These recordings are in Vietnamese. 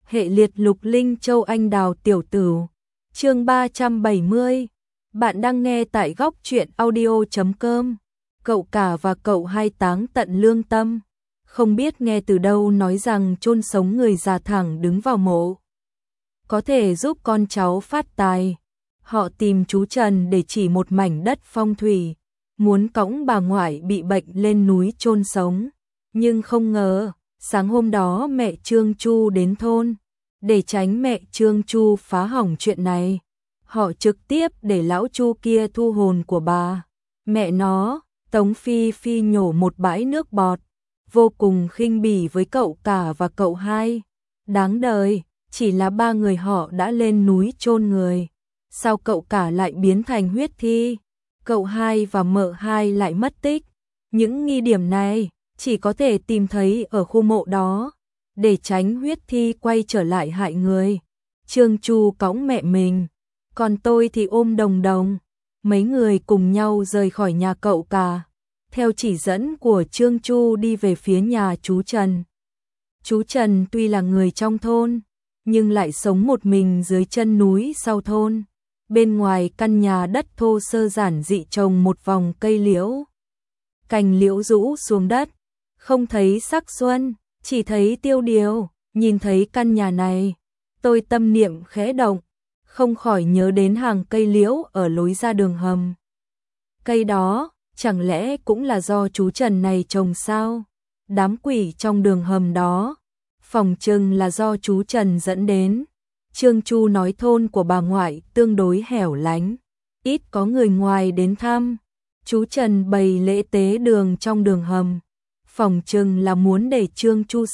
hệ liệt lục linh châu anh đào tiểu tử. Chương 370. Bạn đang nghe tại góc truyện audio.com. Cậu cả và cậu hai táng tận lương tâm. Không biết nghe từ đâu nói rằng chôn sống người già thẳng đứng vào mộ có thể giúp con cháu phát tài. Họ tìm chú Trần để chỉ một mảnh đất phong thủy, muốn cõng bà ngoại bị bệnh lên núi chôn sống. Nhưng không ngờ, sáng hôm đó mẹ Trương Chu đến thôn. Để tránh mẹ Trương Chu phá hỏng chuyện này, họ trực tiếp để lão Chu kia thu hồn của bà. Mẹ nó, Tống Phi Phi nhổ một bãi nước bọt, vô cùng khinh bỉ với cậu cả và cậu hai. Đáng đời, chỉ là ba người họ đã lên núi chôn người. Sao cậu cả lại biến thành huyết thi? Cậu hai và mợ hai lại mất tích. Những nghi điểm này chỉ có thể tìm thấy ở khu mộ đó. Để tránh huyết thi quay trở lại hại người, Trương Chu cõng mẹ mình, còn tôi thì ôm Đồng Đồng. Mấy người cùng nhau rời khỏi nhà cậu cả, theo chỉ dẫn của Trương Chu đi về phía nhà chú Trần. Chú Trần tuy là người trong thôn, nhưng lại sống một mình dưới chân núi sau thôn. Bên ngoài căn nhà đất thô sơ giản dị trồng một vòng cây liễu. Cành liễu rũ xuống đất, không thấy sắc xuân, chỉ thấy tiêu điều. Nhìn thấy căn nhà này, tôi tâm niệm khẽ động, không khỏi nhớ đến hàng cây liễu ở lối ra đường hầm. Cây đó, chẳng lẽ cũng là do chú Trần này trồng sao? Đám quỷ trong đường hầm đó, phòng chừng là do chú Trần dẫn đến. Trương Chu nói thôn của bà ngoại tương đối hẻo lánh, ít có người ngoài đến thăm. Chú Trần bày lễ tế đường trong đường hầm, phòng chừng là muốn để Trương Chu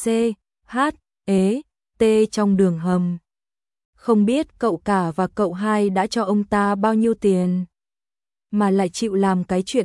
T trong đường hầm. Không biết cậu cả và cậu hai đã cho ông ta bao nhiêu tiền, mà lại chịu làm cái chuyện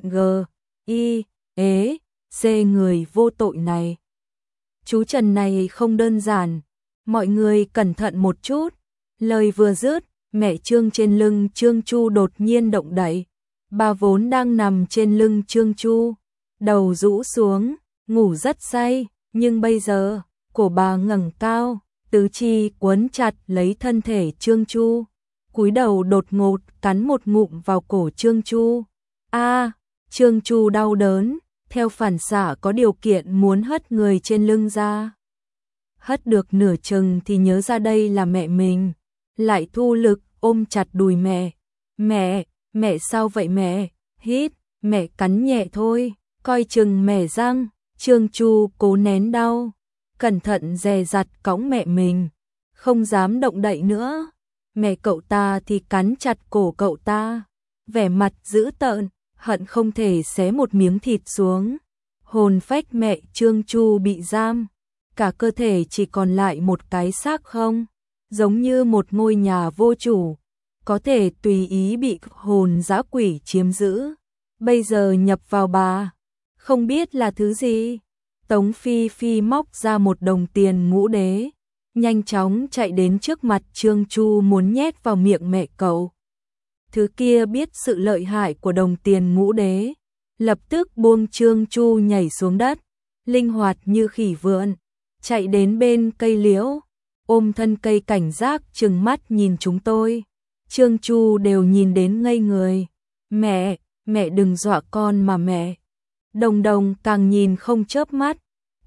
người vô tội này. Chú Trần này không đơn giản, mọi người cẩn thận một chút. Lời vừa dứt, mẹ Trương trên lưng Trương Chu đột nhiên động đậy. Bà vốn đang nằm trên lưng Trương Chu, đầu rũ xuống, ngủ rất say, nhưng bây giờ, cổ bà ngẩng cao, tứ chi quấn chặt lấy thân thể Trương Chu, cúi đầu đột ngột cắn một ngụm vào cổ Trương Chu. Trương Chu đau đớn, theo phản xạ có điều kiện muốn hất người trên lưng ra. Hất được nửa chừng thì nhớ ra đây là mẹ mình, lại thu lực ôm chặt đùi mẹ. Mẹ sao vậy mẹ? Hít, mẹ cắn nhẹ thôi, coi chừng mẻ răng. Trương Chu cố nén đau, cẩn thận dè dặt cõng mẹ mình, không dám động đậy nữa. Mẹ cậu ta thì cắn chặt cổ cậu ta, vẻ mặt dữ tợn, hận không thể xé một miếng thịt xuống. Hồn phách mẹ Trương Chu bị giam, cả cơ thể chỉ còn lại một cái xác không, giống như một ngôi nhà vô chủ, có thể tùy ý bị hồn dã quỷ chiếm giữ. Bây giờ nhập vào bà, không biết là thứ gì. Tống Phi Phi móc ra một đồng tiền ngũ đế, nhanh chóng chạy đến trước mặt Trương Chu muốn nhét vào miệng mẹ cậu. Thứ kia biết sự lợi hại của đồng tiền ngũ đế, lập tức buông Trương Chu nhảy xuống đất, linh hoạt như khỉ vượn, chạy đến bên cây liễu, ôm thân cây cảnh giác trừng mắt nhìn chúng tôi. Trương Chu đều nhìn đến ngây người. Mẹ đừng dọa con mà mẹ. Đồng Đồng càng nhìn không chớp mắt.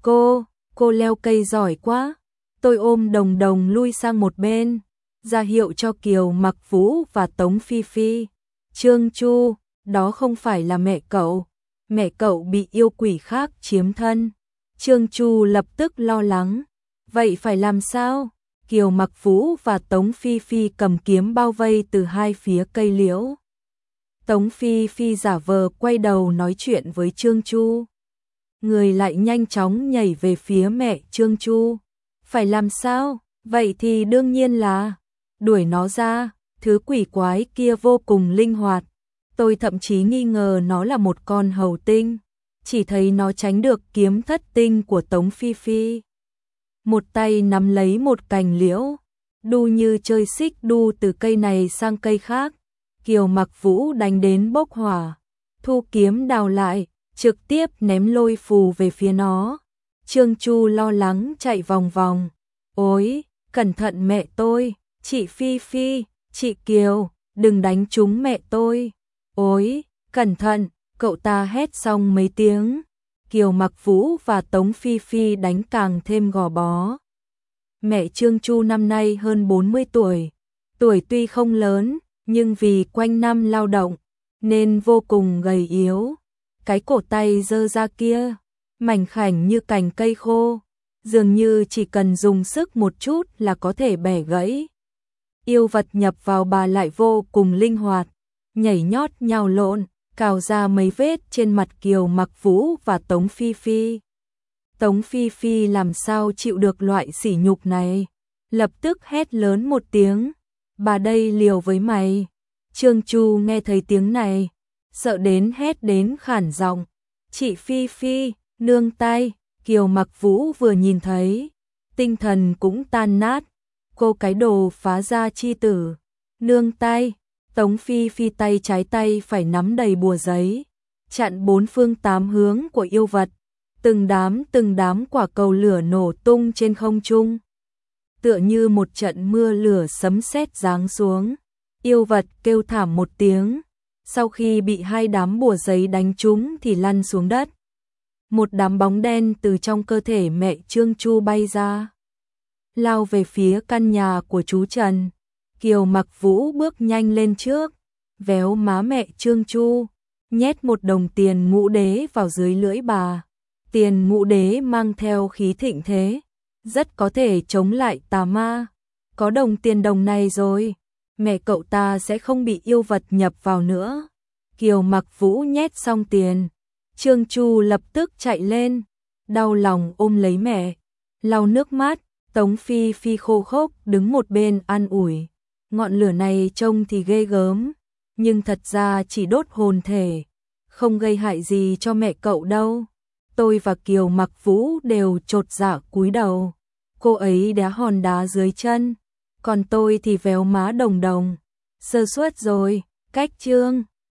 Cô leo cây giỏi quá. Tôi ôm Đồng Đồng lui sang một bên, ra hiệu cho Kiều Mặc Vũ và Tống Phi Phi. Trương Chu, đó không phải là mẹ cậu. Mẹ cậu bị yêu quỷ khác chiếm thân. Trương Chu lập tức lo lắng. Vậy phải làm sao? Kiều Mặc Vũ và Tống Phi Phi cầm kiếm bao vây từ hai phía cây liễu. Tống Phi Phi giả vờ quay đầu nói chuyện với Trương Chu. Người lại nhanh chóng nhảy về phía mẹ Trương Chu. Phải làm sao? Vậy thì đương nhiên là đuổi nó ra. Thứ quỷ quái kia vô cùng linh hoạt. Tôi thậm chí nghi ngờ nó là một con hầu tinh. Chỉ thấy nó tránh được kiếm thất tinh của Tống Phi Phi. Một tay nắm lấy một cành liễu, đu như chơi xích đu từ cây này sang cây khác. Kiều Mặc Vũ đánh đến bốc hỏa, thu kiếm đào lại, trực tiếp ném lôi phù về phía nó. Trương Chu lo lắng chạy vòng vòng. Ôi, cẩn thận mẹ tôi, chị Phi Phi, chị Kiều, đừng đánh trúng mẹ tôi. Ôi, cẩn thận, cậu ta hét xong mấy tiếng. Kiều Mặc Vũ và Tống Phi Phi đánh càng thêm gò bó. Mẹ Trương Chu năm nay hơn 40 tuổi. Tuổi tuy không lớn, nhưng vì quanh năm lao động, nên vô cùng gầy yếu. Cái cổ tay giơ ra kia, mảnh khảnh như cành cây khô, dường như chỉ cần dùng sức một chút là có thể bẻ gãy. Yêu vật nhập vào bà lại vô cùng linh hoạt, nhảy nhót nhào lộn, cào ra mấy vết trên mặt Kiều Mặc Vũ và Tống Phi Phi. Tống Phi Phi làm sao chịu được loại sỉ nhục này, lập tức hét lớn một tiếng, bà đây liều với mày. Trương Chu nghe thấy tiếng này, sợ đến hét đến khản giọng, chị Phi Phi, nương tay. Kiều Mặc Vũ vừa nhìn thấy, tinh thần cũng tan nát, cô cái đồ phá gia chi tử, nương tay. Tống Phi Phi tay trái tay phải nắm đầy bùa giấy, chặn bốn phương tám hướng của yêu vật, từng đám quả cầu lửa nổ tung trên không trung, tựa như một trận mưa lửa sấm sét giáng xuống. Yêu vật kêu thảm một tiếng, sau khi bị hai đám bùa giấy đánh trúng thì lăn xuống đất. Một đám bóng đen từ trong cơ thể mẹ Trương Chu bay ra, lao về phía căn nhà của chú Trần. Kiều Mặc Vũ bước nhanh lên trước, véo má mẹ Trương Chu, nhét một đồng tiền ngũ đế vào dưới lưỡi bà. Tiền ngũ đế mang theo khí thịnh thế, rất có thể chống lại tà ma. Có đồng tiền đồng này rồi, mẹ cậu ta sẽ không bị yêu vật nhập vào nữa. Kiều Mặc Vũ nhét xong tiền, Trương Chu lập tức chạy lên, đau lòng ôm lấy mẹ, lau nước mắt. Tống Phi Phi khô khốc đứng một bên an ủi, ngọn lửa này trông thì ghê gớm, nhưng thật ra chỉ đốt hồn thể, không gây hại gì cho mẹ cậu đâu. Tôi và Kiều Mặc Vũ đều chột dạ cúi đầu, cô ấy đá hòn đá dưới chân, còn tôi thì véo má Đồng Đồng. Sơ suất rồi, cách Trương